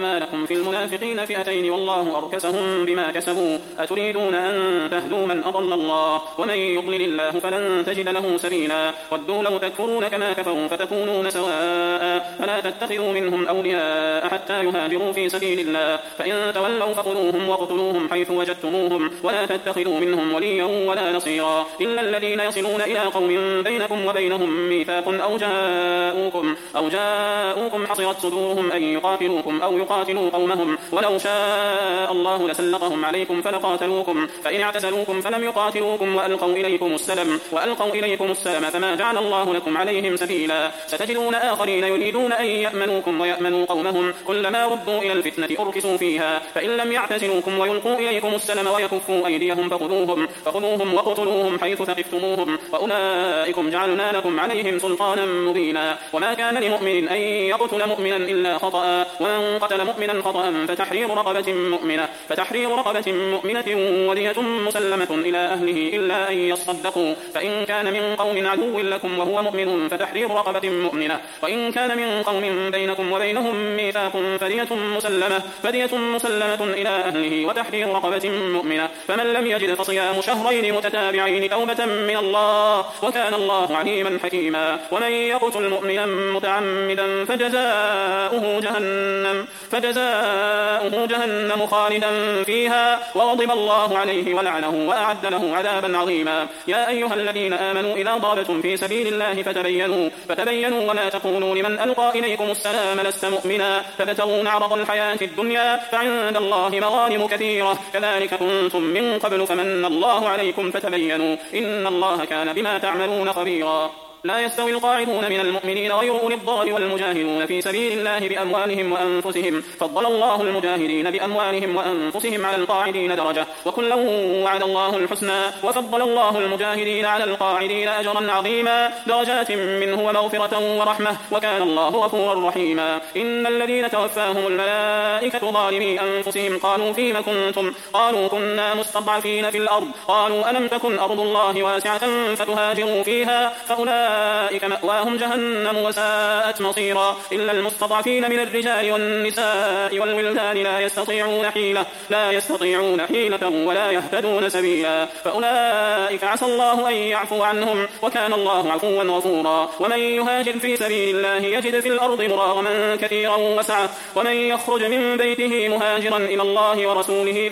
فما لكم في المنافقين فئتين والله أركسهم بما كسبوا أتريدون أن تهدوا من أضل الله ومن يضلل الله فلن تجد له سبيلا ودوا لو تكفرون كما كفروا فتكونون سواء فلا تتخذوا منهم أولياء حتى يهاجروا في سبيل الله فإن تولوا فخذوهم وقتلوهم حيث وجدتموهم ولا تتخذوا منهم وليا ولا نصيرا إلا الذين يصلون إلى قوم بينكم وبينهم ميثاق أو جاءوكم حصرت صدورهم أن يقاتلوكم أو يقاتلوا قومهم ولو شاء الله لسلطهم عليكم فلقاتلوكم فإن اعتزلوكم فلم يقاتلوكم وألقوا إليكم السلم فما جعل الله لكم عليهم سبيلا ستجدون آخرين يريدون أن يأمنوكم ويأمنوا قومهم كلما ردوا إلى الفتنة أركسوا فيها فإن لم يعتزلوكم ويلقوا إليكم السلم ويكفوا أيديهم فخذوهم وقتلوهم حيث ثقفتموهم وأولئكم جعلنا لكم عليهم سلطانا مبينا وما كان لمؤمن أن يقتل مؤمنا إلا خطأ ومن قتل مؤمنا خطأ فتحرير رقبة مؤمنة ودية مسلمة إلى أهله إلا أن يصدقوا فإن كان من قوم عدو لكم وهو مؤمن فتحرير رقبة مؤمنة وإن كان من قوم بينكم وبينهم ميثاق فدية مسلمة إلى أهله وتحرير رقبة مؤمنة فمن لم يجد فصيام شهرين متتابعين توبة من الله وكان الله عليما حكيما ومن يقتل مؤمنا متعمدا فجزاؤه جهنم خالدا فيها وغضب الله عليه ولعنه وأعد له عذابا عظيما يا أيها الذين آمنوا إذا ضربتم في سبيل الله فتبينوا ولا تقولوا لمن ألقى إليكم السلام لست مؤمنا تبتغون عرض الحياة الدنيا فعند الله مغانم كثيرة كذلك كنتم من قبل فمن الله عليكم فتبينوا إن الله كان بما تعملون خبيرا لا يستوي القاعدون من المؤمنين غير أولي الضرر والمجاهدون في سبيل الله بأموالهم وأنفسهم فضل الله المجاهدين بأموالهم وأنفسهم على القاعدين درجة وكلا وعد الله الحسنى وفضل الله المجاهدين على القاعدين أجرا عظيما درجات منه ومغفرة ورحمة وكان الله غفورا رحيما إن الذين توفاهم الملائكة ظالمي أنفسهم قالوا فيما كنتم قالوا كنا مستضعفين في الأرض قالوا ألم تكن أرض الله واسعة فتهاجروا فيها فأولئك مأواهم جهنم وساءت مصيرا إلا المستضعفين من الرجال والنساء والولدان لا يستطيعون حيلة ولا يهتدون سبيلا فأولئك عسى الله أن يعفو عنهم وكان الله عفوا غفورا ومن يهاجر في سبيل الله يجد في الأرض مراغما كثيرا وسعة ومن يخرج من بيته مهاجرا إلى الله ورسوله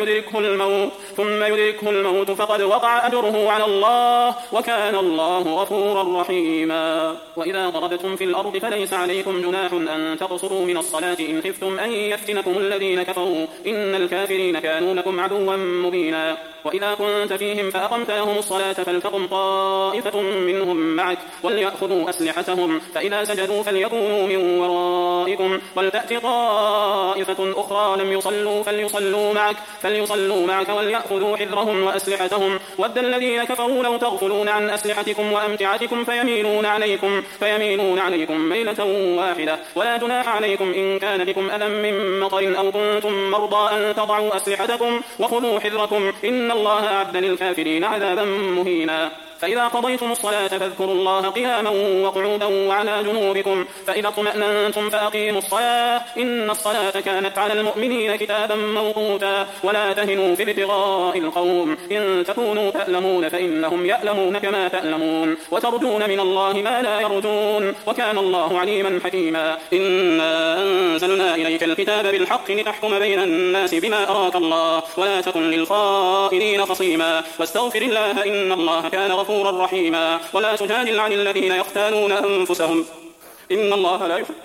ثم يدركه الموت فقد وقع أجره على الله وكان الله غفورا رحيما وإذا ضربتم في الأرض فليس عليكم جناح أن تقصروا من الصلاة إن خفتم أن يفتنكم الذين كفروا إن الكافرين كانوا لكم عدوا مبينا وإذا كنت فيهم فأقمت لهم الصلاة فلتقم طائفة منهم معك وليأخذوا أسلحتهم فإذا سجدوا فليكونوا من ورائكم ولتأت طائفة أخرى لم يصلوا فليصلوا معك وليأخذوا حذرهم وأسلحتهم ود الذين كفروا لو تغفلون عن أسلحتكم وأمتعتكم فيميلون عليكم ميلة واحدة ولا جناح عليكم إن كان بكم أذى من مطر أو كنتم مرضى أن تضعوا أسلحتكم وخذوا حذركم إن الله أعد للكافرين عذابا مهينا فإذا قضيتم الصلاة فاذكروا الله قياما وقعودا وعلى جنوبكم فإذا اطمأننتم فأقيموا الصلاة إن الصلاة كانت على المؤمنين كتابا موقوتا ولا تهنوا في ابتغاء القوم إن تكونوا تألمون فإنهم يألمون كما تألمون وترجون من الله ما لا يرجون وكان الله عليما حكيما إنا أنزلنا إليك الكتاب بالحق لتحكم بين الناس بما أراك الله ولا تكن للخائنين خصيما واستغفر الله إن الله كان غفورا رحيما ولا تجادل عن الذين يختانون أنفسهم إن الله لا يحب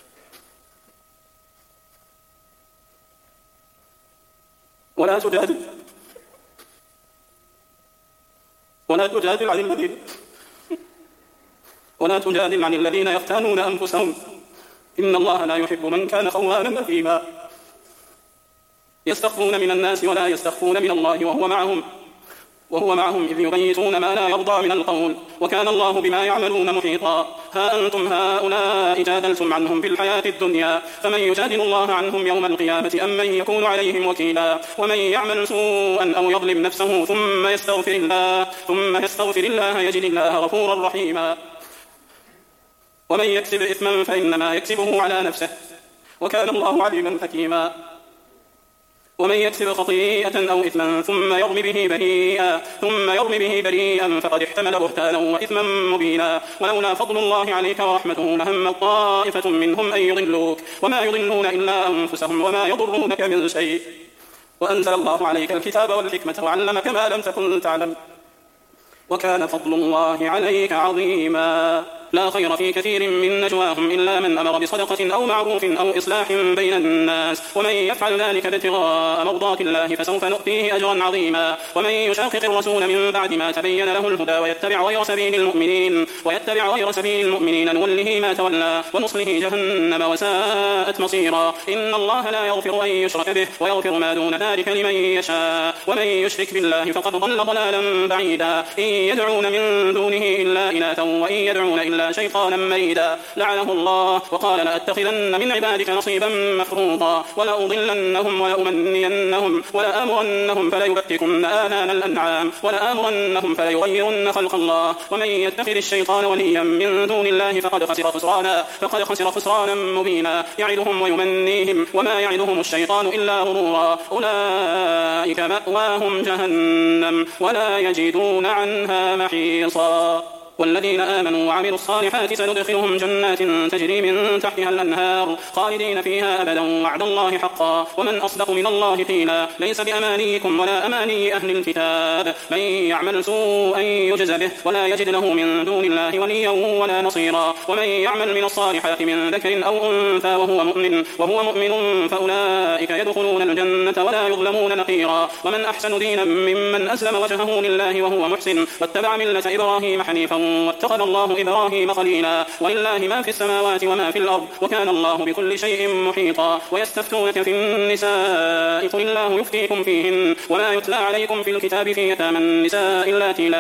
ولا تجادل عن الذين يختانون أنفسهم إن الله لا يحب من كان خوانا أثيما يستخفون من الناس ولا يستخفون من الله وهو معهم إذ يبيتون ما لا يرضى من القول وكان الله بما يعملون محيطا ها أنتم هؤلاء جادلتم عنهم في الحياة الدنيا فمن يجادل الله عنهم يوم القيامة أم من يكون عليهم وكيلا ومن يعمل سوءا أو يظلم نفسه ثم يستغفر الله يجد الله غفورا رحيما ومن يكسب إثما فإنما يكسبه على نفسه وكان الله عليما حكيما. ومن يكسب خطيئة أو إثما ثم يرم به بريئا فقد احتمل بهتانا وإثما مبينا. ولولا فضل الله عليك ورحمته لهم طائفة منهم أن يضلوك وما يضلون إلا أنفسهم وما يضرونك من شيء. وأنزل الله عليك الكتاب والحكمة وعلمك ما لم تكن تعلم وكان فضل الله عليك عظيما. لا خير في كثير من نجواهم إلا من أمر بصدقة أو معروف أو إصلاح بين الناس ومن يفعل ذلك ابتغاء مرضات الله فسوف نؤتيه أجرا عظيما. ومن يشاقق الرسول من بعد ما تبين له الهدى ويتبع غير سبيل المؤمنين نوله ما تولى ونصله جهنم وساءت مصيرا. إن الله لا يغفر أن يشرك به ويغفر ما دون ذلك لمن يشاء ومن يشرك بالله فقد ضل ضلالا بعيدا. إن يدعون من دونه إلا إناثا وإن يدعون إلا شيطانا مريدا لعنه الله وقال لأتخذن من عبادك نصيبا مفروضا ولأضلنهم ولأمنينهم ولآمرنهم فليبتكن آذان الأنعام ولآمرنهم فليغيرن خلق الله. ومن يتخذ الشيطان وليا من دون الله فقد خسر خسرانا مبينا. يعدهم ويمنيهم وما يعدهم الشيطان إلا غرورا. أولئك مأواهم جهنم ولا يجدون عنها محيصا. والذين آمنوا وعملوا الصالحات سندخلهم جنات تجري من تحتها الأنهار خالدين فيها أبدا وعد الله حقا ومن أصدق من الله قيلا. ليس بأمانيكم ولا أماني أهل الكتاب من يعمل سوءا يجز به ولا يجد له من دون الله وليا ولا نصيرا. ومن يعمل من الصالحات من ذكر أو أنثى وهو مؤمن فأولئك يدخلون الجنة ولا يظلمون نقيرا. ومن أحسن دينا ممن أسلم وجهه لله وهو محسن واتبع ملة إبراهيم حنيفا واتخذ الله إبراهيم خليلا. ولله ما في السماوات وما في الأرض وكان الله بكل شيء محيطا. ويستفتونك في النساء قل الله يفتيكم فيهن وما يتلى عليكم في الكتاب في يتامى النساء اللاتي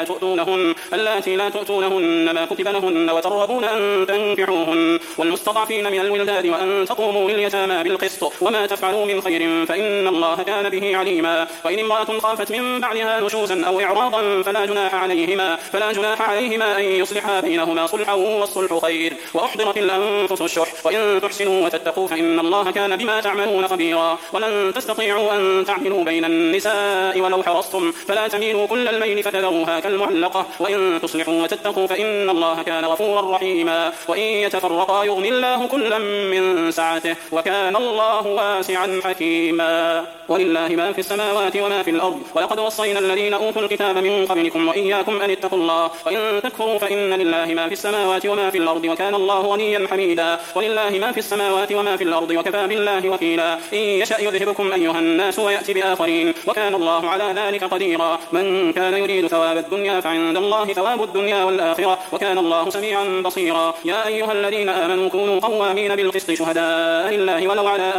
لا تؤتونهن ما كتب لهن وترغبون أن تنكحوهن والمستضعفين من الولدان وأن تقوموا لليتامى بالقسط وما تفعلوا من خير فإن الله كان به عليما. وإن امرأة خافت من بعدها نشوزا أو إعراضا فلا جناح عليهما أن يصلحا بينهما صلحا والصلح خير. وأحضرت الأنفس الشح وإن تحسنوا وتتقوا فإن الله كان بما تعملون خبيرا. ولن تستطيعوا أن تعدلوا بين النساء ولو حرصتم فلا تميلوا كل الميل فتذروها كالمعلقة. وإن تصلحوا وتتقوا فإن الله كان غفورا رحيما. وإن يتفرقا يغني الله كلا من سعته وكان الله واسعا حكيما. ولله ما في السماوات وما في الأرض ولقد وصينا الذين أوتوا الكتاب من قبلكم وإياكم أن اتقوا الله وإن تكفروا فإن لله ما في السماوات وما في الأرض وكان الله غنيا حميدا. ولله ما في السماوات وما في الأرض وكفى بالله وكيلا. إن يشأ يذهبكم أيها الناس ويأتي بآخرين وكان الله على ذلك قديرا. من كان يريد ثواب الدنيا فعند الله ثواب الدنيا والآخرة وكان الله سميعا بصيرا. يا أيها الذين آمنوا كونوا قوامين بالقسط شهداء لله ولو على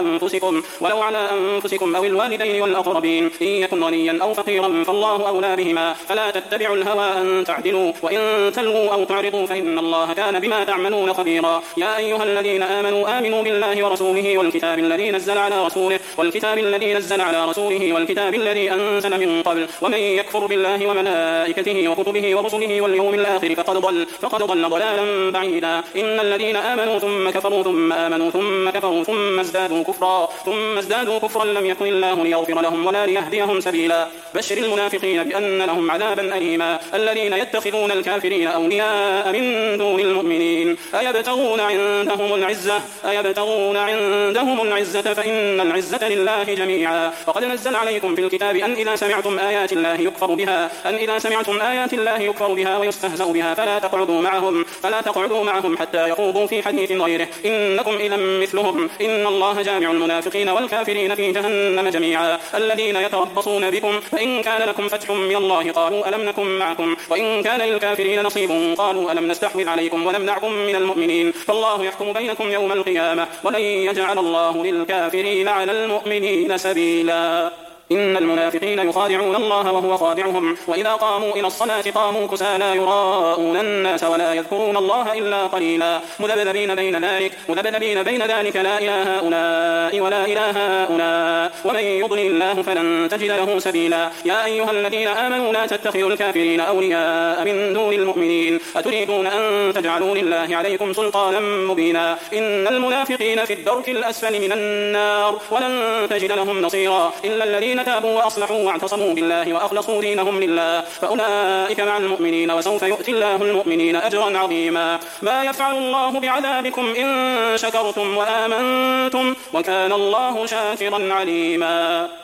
أنفسكم أو الوالدين والأقربين إن يكن غنيا أو فقيرا فالله أولى بهما فلا تتبعوا الهوى أن تعدلوا وإن تلووا أو تعرضوا فإن الله كان بما تعملون خبيرا. يا أيها الذين آمنوا بالله ورسوله والكتاب الذي نزل على رسوله والكتاب الذي أنزل من قبل ومن يكفر بالله وملائكته وكتبه ورسله واليوم الآخر فقد ضل ضلالا بعيدا. إن الذين آمنوا ثم كفروا ثم آمنوا ثم كفروا ثم ازدادوا كفرا لم يكن الله ليغفر لهم ولا ليهديهم سبيلا. بشر المنافقين بأن لهم عذابا أليما. الذين يتخذون الكافرين أولياء من دون المؤمنين أيبتغون عندهم العزة فإن العزة لله جميعا. وقد نزل عليكم في الكتاب أن إذا سمعتم آيات الله يكفر بها ويستهزأ بها فلا تقعدوا معهم حتى يخوضوا في حديث غيره إنكم إذا مثلهم. إن الله جامع المنافقين والكافرين في جهنم جميعا. الذين يتربصون بكم فإن كان لكم فتح من الله قالوا ألم نكن معكم وإن كان للكافرين نصيب قالوا ألم نستحوذ عليكم ونمنعكم من المؤمنين فالله يحكم بينكم يوم القيامة ولن يجعل الله للكافرين على المؤمنين سبيلا. إن المنافقين يخادعون الله وهو خادعهم وإذا قاموا إلى الصلاة قاموا كسالى يراءون الناس ولا يذكرون الله إلا قليلا. مذبذبين بين ذلك لا إله هؤلاء ولا إله هؤلاء عليما ومن يضلل الله فلن تجد له سبيلا يا أيها الذين آمنوا لا تتخذوا الكافرين أولياء من دون المؤمنين أتريدون أن تجعلوا لله عليكم سلطانا مبينا إن المنافقين في الدرك الأسفل من النار ولن تجد لهم نصيرا إلا الذين تابوا وأصلحوا واعتصموا بالله وأخلصوا دينهم لله فأولئك مع المؤمنين وسوف يؤتي الله المؤمنين أجرا عظيما ما يفعل الله بعذابكم إن شكرتم وآمنتم وكان الله شاكرا عليما.